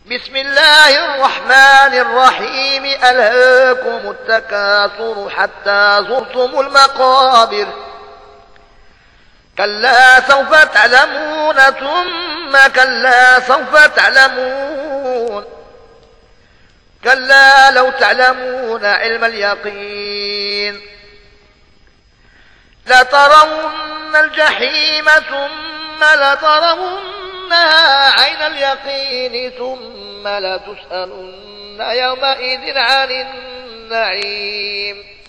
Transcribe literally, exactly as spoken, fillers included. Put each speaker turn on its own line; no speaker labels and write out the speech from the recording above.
بسم الله الرحمن الرحيم ألهاكم التكاثر حتى زرتم المقابر كلا سوف تعلمون ثم كلا سوف تعلمون كلا لو تعلمون علم اليقين لترون الجحيم ثم لترونها عين اليقين ثم لتسألن يومئذ عن النعيم